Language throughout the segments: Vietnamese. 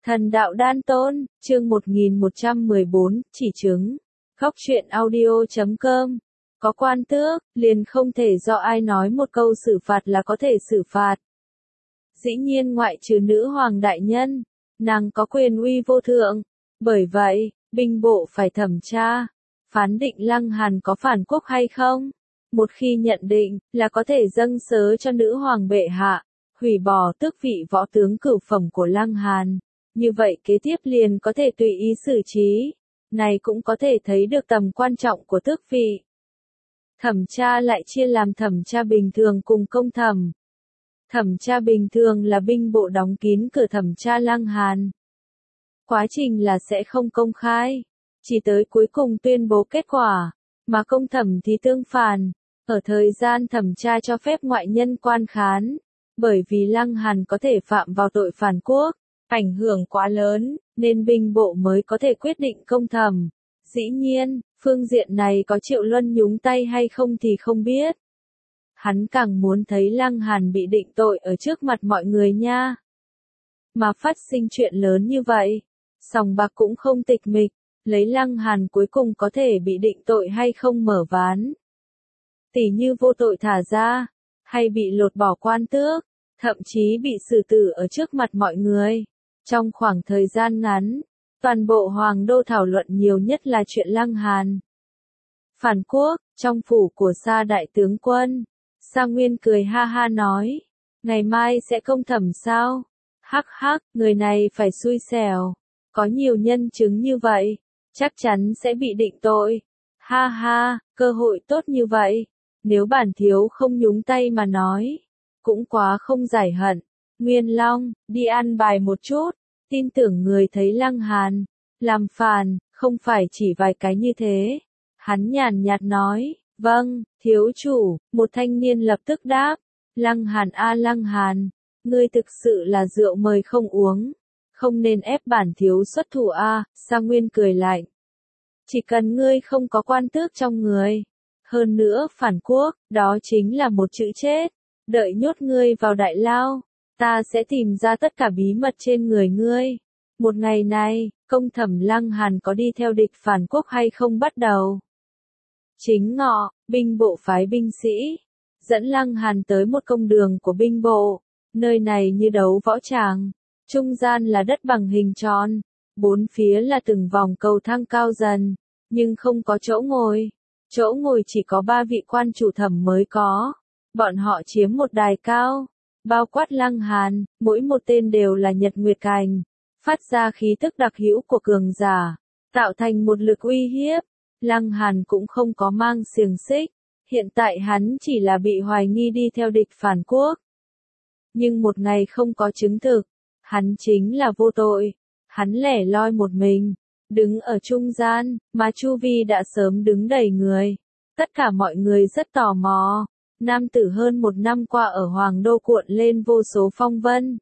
Thần đạo đan tôn, chương 1114, chỉ chứng. Góc truyện audio.com. Có quan tước, liền không thể do ai nói một câu xử phạt là có thể xử phạt. Dĩ nhiên ngoại trừ nữ hoàng đại nhân, nàng có quyền uy vô thượng. Bởi vậy, binh bộ phải thẩm tra, phán định Lăng Hàn có phản quốc hay không. Một khi nhận định, là có thể dâng sớ cho nữ hoàng bệ hạ, hủy bỏ tước vị võ tướng cửu phẩm của Lăng Hàn. Như vậy kế tiếp liền có thể tùy ý xử trí. Này cũng có thể thấy được tầm quan trọng của tước vị. Thẩm tra lại chia làm thẩm tra bình thường cùng công thẩm. Thẩm tra bình thường là binh bộ đóng kín cửa thẩm tra Lăng Hàn. Quá trình là sẽ không công khai, chỉ tới cuối cùng tuyên bố kết quả, mà công thẩm thì tương phản. Ở thời gian thẩm tra cho phép ngoại nhân quan khán, bởi vì Lăng Hàn có thể phạm vào tội phản quốc, ảnh hưởng quá lớn, nên binh bộ mới có thể quyết định công thẩm. Dĩ nhiên, phương diện này có Triệu Luân nhúng tay hay không thì không biết. Hắn càng muốn thấy Lăng Hàn bị định tội ở trước mặt mọi người nha. Mà phát sinh chuyện lớn như vậy, sòng bạc cũng không tịch mịch, lấy Lăng Hàn cuối cùng có thể bị định tội hay không mở ván. Tỉ như vô tội thả ra, hay bị lột bỏ quan tước, thậm chí bị xử tử ở trước mặt mọi người. Trong khoảng thời gian ngắn, toàn bộ Hoàng đô thảo luận nhiều nhất là chuyện Lăng Hàn. Phản quốc, trong phủ của Sa đại tướng quân, Sa Nguyên cười ha ha nói, ngày mai sẽ công thẩm sao? Hắc hắc, người này phải xui xẻo, có nhiều nhân chứng như vậy, chắc chắn sẽ bị định tội. Ha ha, cơ hội tốt như vậy, nếu bản thiếu không nhúng tay mà nói, cũng quá không giải hận. Nguyên Long, đi ăn bài một chút, tin tưởng người thấy Lăng Hàn làm phản, không phải chỉ vài cái như thế. Hắn nhàn nhạt nói, vâng, thiếu chủ. Một thanh niên lập tức đáp, Lăng Hàn a Lăng Hàn, ngươi thực sự là rượu mời không uống, không nên ép bản thiếu xuất thủ a. Sa Nguyên cười lạnh, chỉ cần ngươi không có quan tước trong người, hơn nữa phản quốc, đó chính là một chữ chết. Đợi nhốt ngươi vào đại lao, ta sẽ tìm ra tất cả bí mật trên người ngươi. Một ngày này, công thẩm Lăng Hàn có đi theo địch phản quốc hay không bắt đầu. Chính ngọ, binh bộ phái binh sĩ, dẫn Lăng Hàn tới một công đường của binh bộ. Nơi này như đấu võ tràng, trung gian là đất bằng hình tròn, bốn phía là từng vòng cầu thang cao dần, nhưng không có chỗ ngồi. Chỗ ngồi chỉ có 3 vị quan chủ thẩm mới có. Bọn họ chiếm một đài cao, bao quát Lăng Hàn, mỗi một tên đều là nhật nguyệt cảnh, phát ra khí tức đặc hữu của cường giả, tạo thành một lực uy hiếp. Lăng Hàn cũng không có mang xiềng xích, hiện tại hắn chỉ là bị hoài nghi đi theo địch phản quốc. Nhưng một ngày không có chứng thực, hắn chính là vô tội. Hắn lẻ loi một mình, đứng ở trung gian, mà chu vi đã sớm đứng đầy người. Tất cả mọi người rất tò mò. Nam tử hơn 1 năm qua ở Hoàng đô cuộn lên vô số phong vân.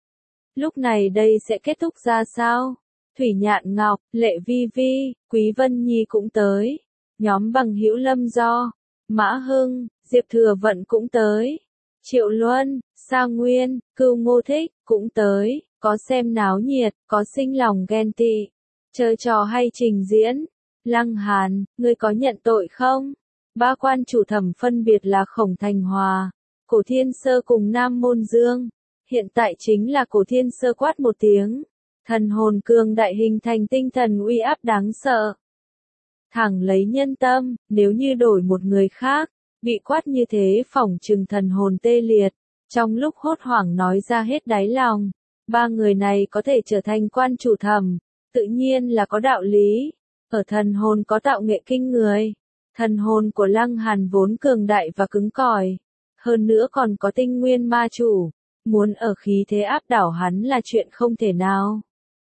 Lúc này đây sẽ kết thúc ra sao? Thủy Nhạn Ngọc, Lệ Vi Vi, Quý Vân Nhi cũng tới. Nhóm bằng hữu Lâm Do, Mã Hưng, Diệp Thừa Vận cũng tới. Triệu Luân, Sa Nguyên, Cưu Ngô Thích cũng tới. Có xem náo nhiệt, có sinh lòng ghen tị. Chơi trò hay trình diễn. Lăng Hàn, ngươi có nhận tội không? 3 quan chủ thẩm phân biệt là Khổng Thành Hòa, Cổ Thiên Sơ cùng Nam Môn Dương. Hiện tại chính là Cổ Thiên Sơ quát một tiếng, thần hồn cường đại hình thành tinh thần uy áp đáng sợ. Thẳng lấy nhân tâm, nếu như đổi một người khác, bị quát như thế phỏng chừng thần hồn tê liệt. Trong lúc hốt hoảng nói ra hết đáy lòng, 3 người này có thể trở thành quan chủ thẩm, tự nhiên là có đạo lý. Ở thần hồn có tạo nghệ kinh người. Thần hồn của Lăng Hàn vốn cường đại và cứng cỏi, hơn nữa còn có tinh nguyên ma chủ, muốn ở khí thế áp đảo hắn là chuyện không thể nào.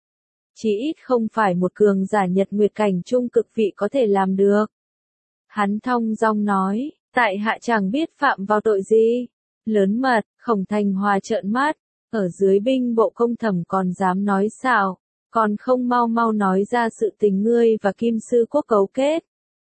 Chỉ ít không phải một cường giả nhật nguyệt cảnh trung cực vị có thể làm được. Hắn thong dong nói, tại hạ chẳng biết phạm vào tội gì. Lớn mật, Khổng Thành Hòa trợn mắt, ở dưới binh bộ công thẩm còn dám nói xạo, còn không mau mau nói ra sự tình ngươi và Kim Sư Quốc cấu kết.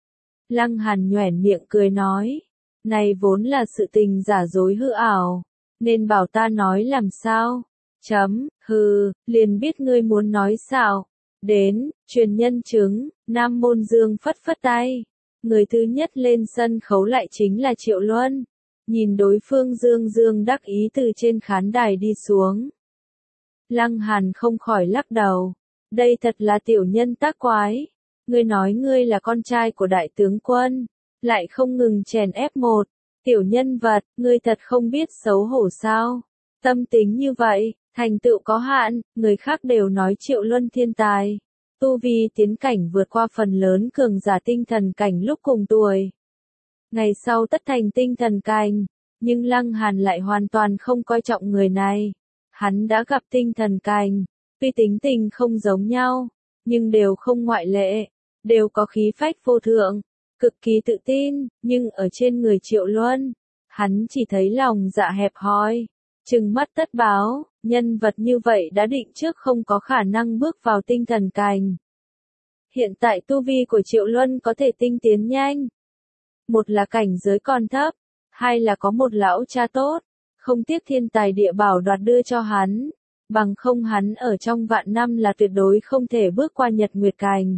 Lăng Hàn nhoẻn miệng cười nói, này vốn là sự tình giả dối hư ảo, nên bảo ta nói làm sao? Hừ, liền biết ngươi muốn nói xạo. Đến, truyền nhân chứng, Nam Môn Dương phất phất tay. Người thứ nhất lên sân khấu lại chính là Triệu Luân. Nhìn đối phương Dương Dương đắc ý từ trên khán đài đi xuống. Lăng Hàn không khỏi lắc đầu. Đây thật là tiểu nhân tác quái. Ngươi nói ngươi là con trai của đại tướng quân. Lại không ngừng chèn ép một. Tiểu nhân vật, ngươi thật không biết xấu hổ sao. Tâm tính như vậy, thành tựu có hạn, người khác đều nói Triệu Luân thiên tài. Tu vi tiến cảnh vượt qua phần lớn cường giả tinh thần cảnh lúc cùng tuổi. Ngày sau tất thành tinh thần cảnh, nhưng Lăng Hàn lại hoàn toàn không coi trọng người này. Hắn đã gặp tinh thần cảnh, tuy tính tình không giống nhau, nhưng đều không ngoại lệ, đều có khí phách vô thượng, cực kỳ tự tin, nhưng ở trên người Triệu Luân, hắn chỉ thấy lòng dạ hẹp hòi, trừng mắt tất báo, nhân vật như vậy đã định trước không có khả năng bước vào tinh thần cảnh. Hiện tại tu vi của Triệu Luân có thể tinh tiến nhanh. Một là cảnh giới còn thấp, hai là có một lão cha tốt, không tiếc thiên tài địa bảo đoạt đưa cho hắn, bằng không hắn ở trong vạn năm là tuyệt đối không thể bước qua Nhật Nguyệt Cảnh.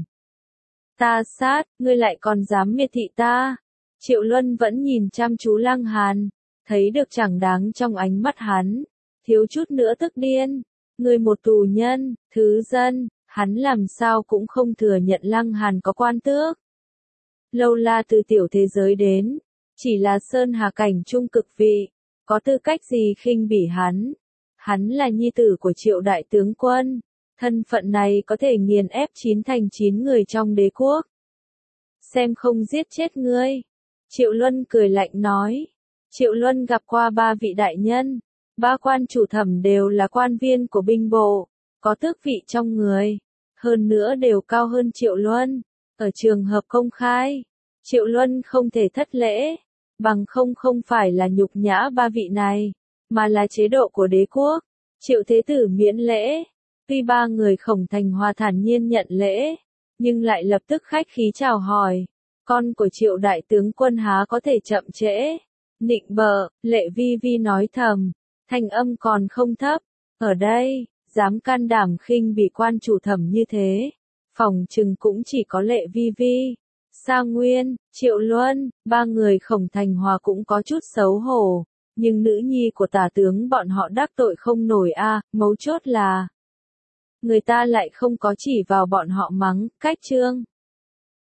Ta sát, ngươi lại còn dám miệt thị ta. Triệu Luân vẫn nhìn chăm chú Lăng Hàn, thấy được chẳng đáng trong ánh mắt hắn, thiếu chút nữa tức điên. Ngươi một tù nhân, thứ dân, hắn làm sao cũng không thừa nhận Lăng Hàn có quan tước. Lâu La từ tiểu thế giới đến, chỉ là sơn hà cảnh trung cực vị, có tư cách gì khinh bỉ hắn. Hắn là nhi tử của Triệu đại tướng quân, thân phận này có thể nghiền ép 9 thành 9 người trong đế quốc. Xem không giết chết ngươi. Triệu Luân cười lạnh nói. Triệu Luân gặp qua 3 vị đại nhân, 3 quan chủ thẩm đều là quan viên của binh bộ, có tước vị trong người, hơn nữa đều cao hơn Triệu Luân. Ở trường hợp công khai, Triệu Luân không thể thất lễ, bằng không phải là nhục nhã 3 vị này, mà là chế độ của đế quốc. Triệu Thế Tử miễn lễ, tuy 3 người Khổng Thành Hoa thản nhiên nhận lễ, nhưng lại lập tức khách khí chào hỏi. Con của Triệu đại tướng quân há có thể chậm trễ. Nịnh bợ, Lệ Vi Vi nói thầm, thanh âm còn không thấp. Ở đây, dám can đảm khinh bị quan chủ thẩm như thế, phòng chừng cũng chỉ có Lệ Vi Vi. Sa Nguyên, Triệu Luân, 3 người Khổng Thành Hòa cũng có chút xấu hổ, nhưng nữ nhi của tả tướng bọn họ đắc tội không nổi a, mấu chốt là người ta lại không có chỉ vào bọn họ mắng, cách trương.